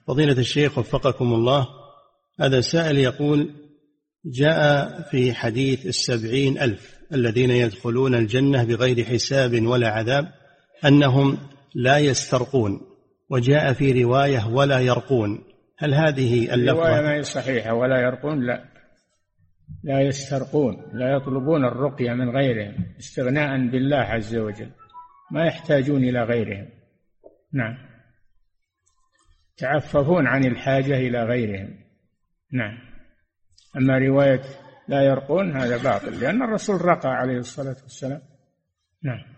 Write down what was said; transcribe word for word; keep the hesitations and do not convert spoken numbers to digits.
فضيلة الشيخ وفقكم الله، هذا سائل يقول: جاء في حديث السبعين ألف الذين يدخلون الجنة بغير حساب ولا عذاب أنهم لا يسترقون، وجاء في رواية ولا يرقون، هل هذه اللفظة؟ الرواية ما هي صحيحة. ولا يرقون لا لا يسترقون، لا يطلبون الرقية من غيرهم استغناء بالله عز وجل، ما يحتاجون إلى غيرهم. نعم، تعففون عن الحاجة إلى غيرهم. نعم. أما رواية لا يرقون هذا باطل، لأن الرسول رقى عليه الصلاة والسلام. نعم.